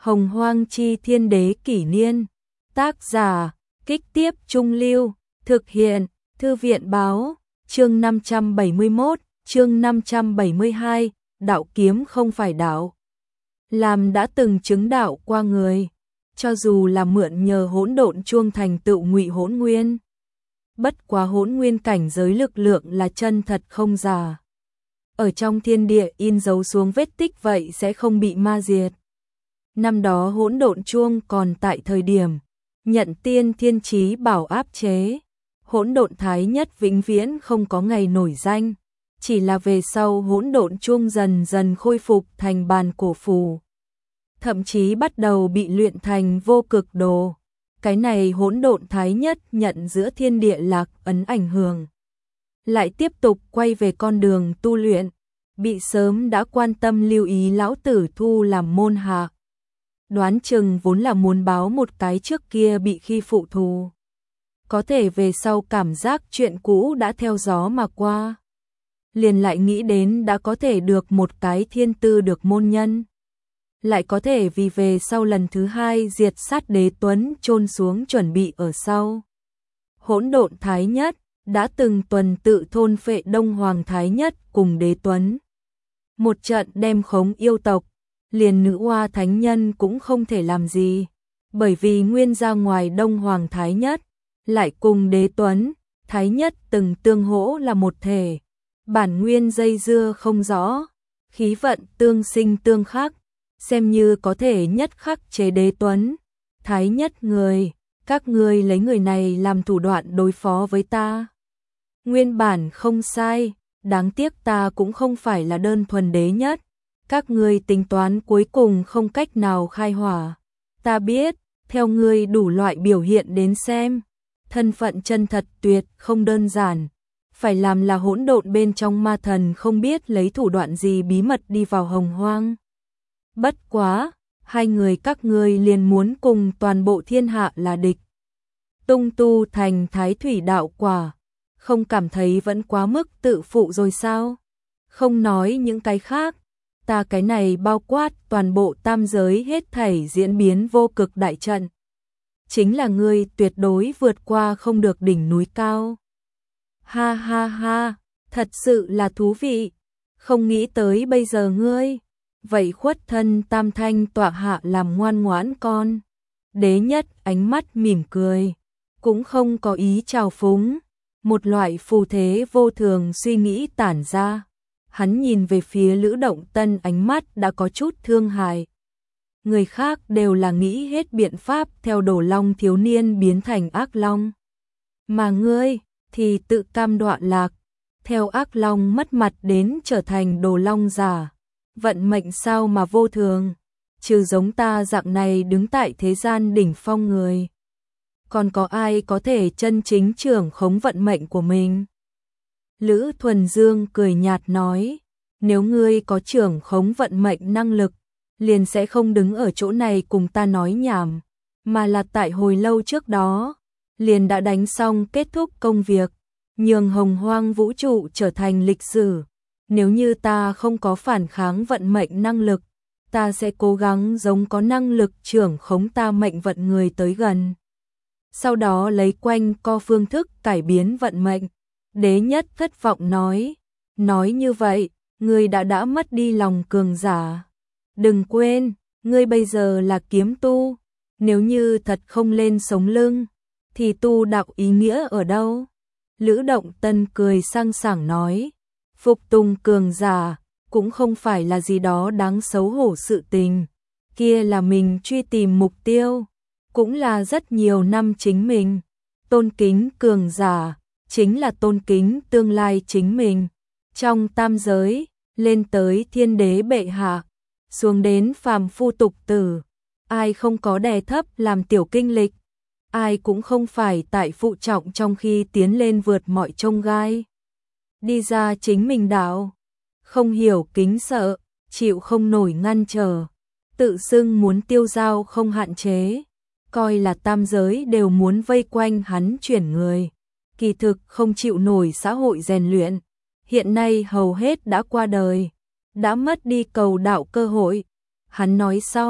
Hồng Hoang Chi Thiên Đế Kỷ Niên. Tác giả, Kích Tiếp Trung Lưu. Thực hiện, Thư viện Báo. Chương 571, chương 572, đạo kiếm không phải đạo. Làm đã từng chứng đạo qua người, cho dù là mượn nhờ hỗn độn chuông thành tựu ngụy hỗn nguyên. Bất quá hỗn nguyên cảnh giới lực lượng là chân thật không giả. Ở trong thiên địa in dấu xuống vết tích vậy sẽ không bị ma diệt. Năm đó hỗn độn chuông còn tại thời điểm nhận tiên thiên chí bảo áp chế, hỗn độn thái nhất vĩnh viễn không có ngày nổi danh, chỉ là về sau hỗn độn chuông dần dần khôi phục thành bàn cổ phù, thậm chí bắt đầu bị luyện thành vô cực đồ. Cái này hỗn độn thái nhất nhận giữa thiên địa lạc ấn ảnh hưởng, lại tiếp tục quay về con đường tu luyện, bị sớm đã quan tâm lưu ý lão tử thu làm môn hạ. Đoán chừng vốn là muốn báo một cái trước kia bị khi phụ thù, có thể về sau cảm giác chuyện cũ đã theo gió mà qua, liền lại nghĩ đến đã có thể được một cái thiên tư được môn nhân, lại có thể vì về sau lần thứ hai diệt sát Đế Tuấn chôn xuống chuẩn bị ở sau. Hỗn độn thái nhất đã từng tuần tự thôn phệ Đông Hoàng thái nhất cùng Đế Tuấn, một trận đem khống yêu tộc, liền nữ hoa thánh nhân cũng không thể làm gì, bởi vì nguyên ra ngoài Đông Hoàng thái nhất lại cùng Đế Tuấn thái nhất từng tương hỗ là một thể, bản nguyên dây dưa không rõ, khí vận tương sinh tương khắc, xem như có thể nhất khắc chế Đế Tuấn thái nhất người. Các ngươi lấy người này làm thủ đoạn đối phó với ta, nguyên bản không sai, đáng tiếc ta cũng không phải là đơn thuần đế nhất, các ngươi tính toán cuối cùng không cách nào khai hỏa. Ta biết, theo ngươi đủ loại biểu hiện đến xem, thân phận chân thật tuyệt không đơn giản, phải làm là hỗn độn bên trong ma thần không biết lấy thủ đoạn gì bí mật đi vào Hồng Hoang. Bất quá, hai người các ngươi liền muốn cùng toàn bộ thiên hạ là địch. Tung tu thành thái thủy đạo quả, không cảm thấy vẫn quá mức tự phụ rồi sao? Không nói những cái khác, ta cái này bao quát toàn bộ tam giới hết thảy diễn biến vô cực đại trận. Chính là ngươi tuyệt đối vượt qua không được đỉnh núi cao. Ha ha ha, thật sự là thú vị, không nghĩ tới bây giờ ngươi vậy khuất thân tam thanh tọa hạ làm ngoan ngoãn con. Đế nhất ánh mắt mỉm cười, cũng không có ý trào phúng, một loại phù thế vô thường suy nghĩ tản ra. Hắn nhìn về phía Lữ Động Tân, ánh mắt đã có chút thương hại. Người khác đều là nghĩ hết biện pháp theo Đồ Long thiếu niên biến thành ác long, mà ngươi thì tự cam đoạ lạc, theo ác long mất mặt đến trở thành Đồ Long giả. Vận mệnh sao mà vô thường, trừ giống ta dạng này đứng tại thế gian đỉnh phong người, còn có ai có thể chân chính trưởng khống vận mệnh của mình? Lữ Thuần Dương cười nhạt nói, nếu ngươi có trưởng khống vận mệnh năng lực, liền sẽ không đứng ở chỗ này cùng ta nói nhảm, mà là tại hồi lâu trước đó, liền đã đánh xong kết thúc công việc, nhường Hồng Hoang vũ trụ trở thành lịch sử. Nếu như ta không có phản kháng vận mệnh năng lực, ta sẽ cố gắng giống có năng lực trưởng khống ta mệnh vận người tới gần, sau đó lấy quanh co phương thức cải biến vận mệnh. Đế nhất thất vọng nói như vậy, ngươi đã mất đi lòng cường giả. Đừng quên, ngươi bây giờ là kiếm tu, nếu như thật không lên sống lưng, thì tu đạo ý nghĩa ở đâu? Lữ Động Tân cười sang sảng nói, phục tùng cường giả cũng không phải là gì đó đáng xấu hổ sự tình, kia là mình truy tìm mục tiêu, cũng là rất nhiều năm chính mình. Tôn kính cường giả chính là tôn kính tương lai chính mình. Trong tam giới, lên tới thiên đế bệ hạ, xuống đến phàm phu tục tử, ai không có đè thấp làm tiểu kinh lịch, ai cũng không phải tại phụ trọng trong khi tiến lên vượt mọi chông gai, đi ra chính mình đạo, không hiểu kính sợ, chịu không nổi ngăn trở, tự xưng muốn tiêu dao không hạn chế, coi là tam giới đều muốn vây quanh hắn chuyển người, kỳ thực không chịu nổi xã hội rèn luyện, hiện nay hầu hết đã qua đời, đã mất đi cầu đạo cơ hội. Hắn nói xong,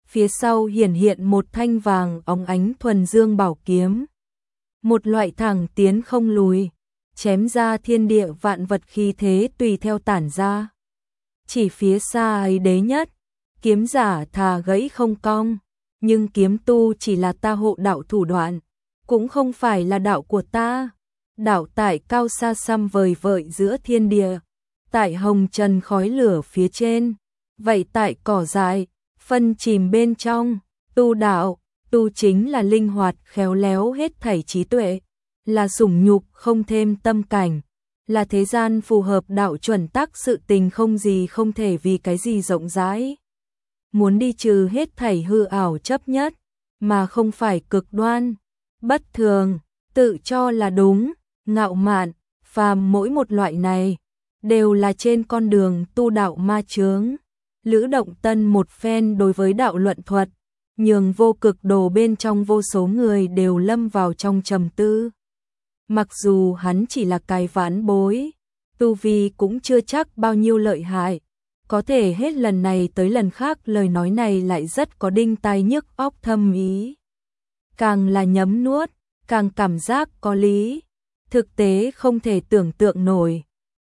phía sau hiển hiện một thanh vàng óng ánh thuần dương bảo kiếm. Một loại thẳng tiến không lùi, chém ra thiên địa vạn vật khí thế tùy theo tản ra. Chỉ phía xa ấy đế nhất, kiếm giả thà gãy không cong, nhưng kiếm tu chỉ là ta hộ đạo thủ đoạn, cũng không phải là đạo của ta. Đạo tại cao xa xăm vời vợi giữa thiên địa, tại hồng trần khói lửa phía trên, vậy tại cỏ dại, phân chìm bên trong, tu đạo, tu chính là linh hoạt khéo léo hết thảy trí tuệ, là sủng nhục không thêm tâm cảnh, là thế gian phù hợp đạo chuẩn tắc sự tình không gì không thể vì cái gì rộng rãi. Muốn đi trừ hết thảy hư ảo chấp nhất, mà không phải cực đoan, bất thường, tự cho là đúng, ngạo mạn, phàm mỗi một loại này, đều là trên con đường tu đạo ma chướng. Lữ Động Tân một phen đối với đạo luận thuật, nhường vô cực đồ bên trong vô số người đều lâm vào trong trầm tư. Mặc dù hắn chỉ là cái vãn bối, tu vi cũng chưa chắc bao nhiêu lợi hại, có thể hết lần này tới lần khác lời nói này lại rất có đinh tai nhức óc thâm ý. Càng là nhấm nuốt, càng cảm giác có lý, thực tế không thể tưởng tượng nổi.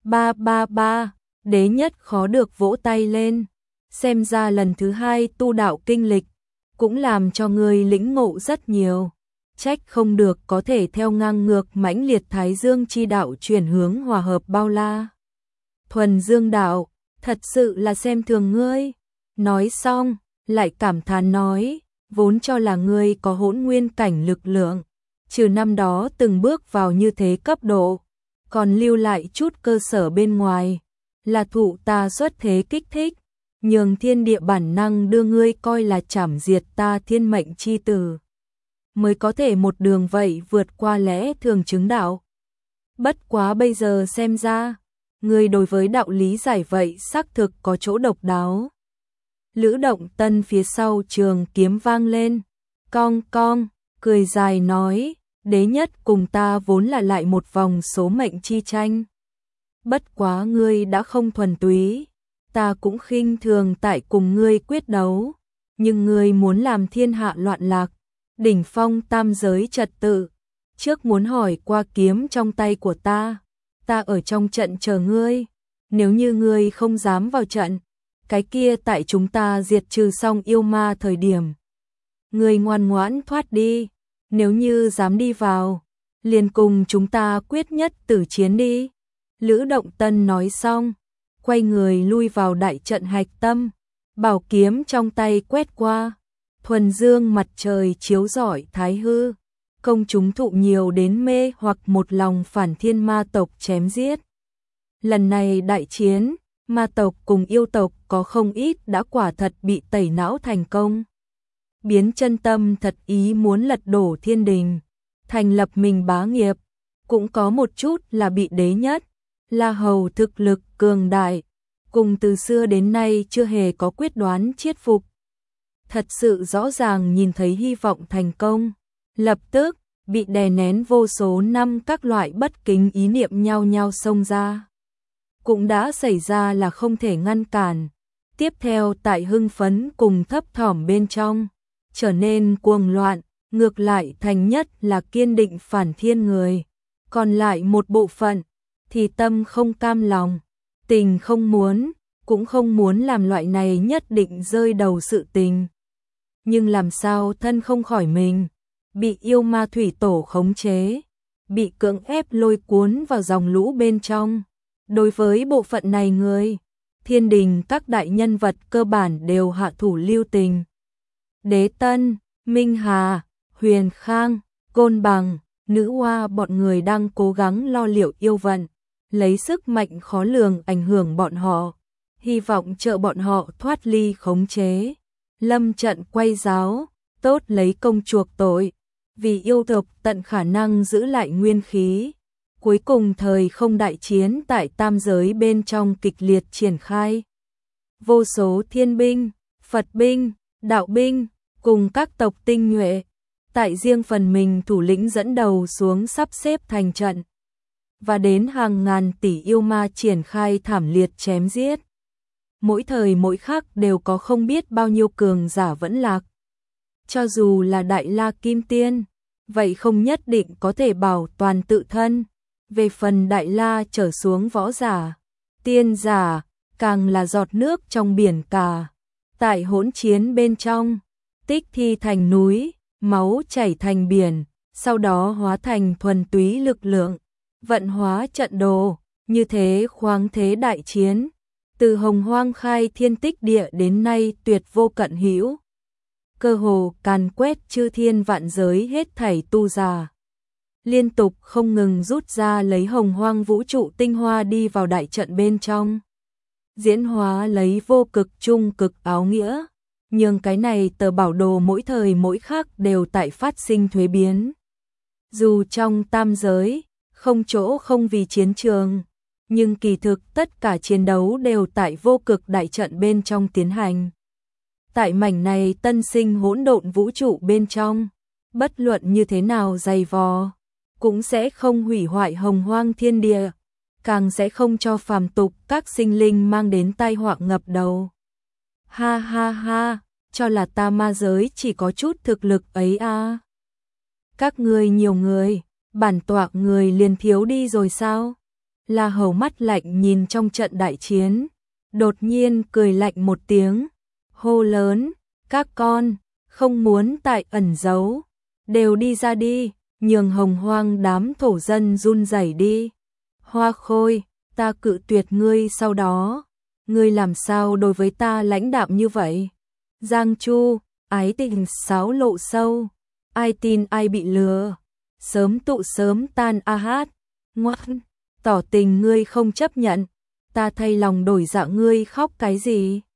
Ba, đế nhất khó được vỗ tay lên, xem ra lần thứ hai tu đạo kinh lịch, cũng làm cho người lĩnh ngộ rất nhiều. Trách không được có thể theo ngang ngược mãnh liệt Thái Dương chi đạo chuyển hướng hòa hợp bao la. Thuần Dương đạo, thật sự là xem thường ngươi. Nói xong, lại cảm thán nói, vốn cho là ngươi có hỗn nguyên cảnh lực lượng, trừ năm đó từng bước vào như thế cấp độ, còn lưu lại chút cơ sở bên ngoài, là thụ ta xuất thế kích thích, nhường thiên địa bản năng đưa ngươi coi là trảm diệt ta thiên mệnh chi tử, mới có thể một đường vậy vượt qua lẽ thường chứng đạo. Bất quá bây giờ xem ra, ngươi đối với đạo lý giải vậy xác thực có chỗ độc đáo. Lữ Động Tân phía sau trường kiếm vang lên, cong cong, cười dài nói, đế nhất cùng ta vốn là lại một vòng số mệnh chi tranh. Bất quá ngươi đã không thuần túy, ta cũng khinh thường tại cùng ngươi quyết đấu, nhưng ngươi muốn làm thiên hạ loạn lạc, đỉnh phong tam giới trật tự, trước muốn hỏi qua kiếm trong tay của ta ở trong trận chờ ngươi, nếu như ngươi không dám vào trận, cái kia tại chúng ta diệt trừ xong yêu ma thời điểm, ngươi ngoan ngoãn thoát đi, nếu như dám đi vào, liền cùng chúng ta quyết nhất tử chiến đi. Lữ Động Tân nói xong, quay người lui vào đại trận hạch tâm, bảo kiếm trong tay quét qua, thuần dương mặt trời chiếu rọi thái hư, công chúng thụ nhiều đến mê hoặc một lòng phản thiên ma tộc chém giết. Lần này đại chiến, ma tộc cùng yêu tộc có không ít đã quả thật bị tẩy não thành công. Biến chân tâm thật ý muốn lật đổ thiên đình, thành lập mình bá nghiệp, cũng có một chút là bị đế nhất, La Hầu thực lực cường đại, cùng từ xưa đến nay chưa hề có quyết đoán chiết phục. Thật sự rõ ràng nhìn thấy hy vọng thành công, lập tức bị đè nén vô số năm các loại bất kính ý niệm nhau nhau xông ra. Cũng đã xảy ra là không thể ngăn cản, tiếp theo tại hưng phấn cùng thấp thỏm bên trong, trở nên cuồng loạn, ngược lại thành nhất là kiên định phản thiên người, còn lại một bộ phận thì tâm không cam lòng, tình không muốn, cũng không muốn làm loại này nhất định rơi đầu sự tình. Nhưng làm sao thân không khỏi mình, bị yêu ma thủy tổ khống chế, bị cưỡng ép lôi cuốn vào dòng lũ bên trong. Đối với bộ phận này người, thiên đình các đại nhân vật cơ bản đều hạ thủ lưu tình. Đế Tân, Minh Hà, Huyền Khang, Côn Bằng, Nữ Hoa bọn người đang cố gắng lo liệu yêu vận, lấy sức mạnh khó lường ảnh hưởng bọn họ, hy vọng trợ bọn họ thoát ly khống chế. Lâm trận quay giáo, tốt lấy công chuộc tội, vì yêu tộc tận khả năng giữ lại nguyên khí. Cuối cùng thời không đại chiến tại tam giới bên trong kịch liệt triển khai. Vô số thiên binh, Phật binh, đạo binh, cùng các tộc tinh nhuệ, tại riêng phần mình thủ lĩnh dẫn đầu xuống sắp xếp thành trận. Và đến hàng ngàn tỷ yêu ma triển khai thảm liệt chém giết. mỗi thời mỗi khắc đều có không biết bao nhiêu cường giả vẫn lạc. Cho dù là Đại La Kim Tiên, vậy không nhất định có thể bảo toàn tự thân. Về phần Đại La trở xuống võ giả, tiên giả, càng là giọt nước trong biển cả. Tại hỗn chiến bên trong, tích thi thành núi, máu chảy thành biển, sau đó hóa thành thuần túy lực lượng, vận hóa trận đồ, như thế khoáng thế đại chiến, từ Hồng Hoang khai thiên tích địa đến nay tuyệt vô cận hữu, cơ hồ càn quét chư thiên vạn giới hết thảy tu giả. Liên tục không ngừng rút ra lấy Hồng Hoang vũ trụ tinh hoa đi vào đại trận bên trong, diễn hóa lấy vô cực trung cực áo nghĩa, nhưng cái này tờ bảo đồ mỗi thời mỗi khắc đều tại phát sinh thuế biến. Dù trong tam giới, không chỗ không vì chiến trường, nhưng kỳ thực tất cả chiến đấu đều tại vô cực đại trận bên trong tiến hành. Tại mảnh này tân sinh hỗn độn vũ trụ bên trong, bất luận như thế nào dày vò, cũng sẽ không hủy hoại Hồng Hoang thiên địa, càng sẽ không cho phàm tục các sinh linh mang đến tai họa ngập đầu. Ha ha ha, cho là ta ma giới chỉ có chút thực lực ấy à. Các ngươi nhiều người, bản tọa người liền thiếu đi rồi sao? La Hầu mắt lạnh nhìn trong trận đại chiến, đột nhiên cười lạnh một tiếng, hô lớn, các con, không muốn tại ẩn giấu, đều đi ra đi, nhường Hồng Hoang đám thổ dân run rẩy đi. Hoa Khôi, ta cự tuyệt ngươi sau đó, ngươi làm sao đối với ta lãnh đạm như vậy? Giang Chu, ái tình sáo lộ sâu, ai tin ai bị lừa, sớm tụ sớm tan a hát, ngoan, tỏ tình ngươi không chấp nhận, ta thay lòng đổi dạ ngươi khóc cái gì?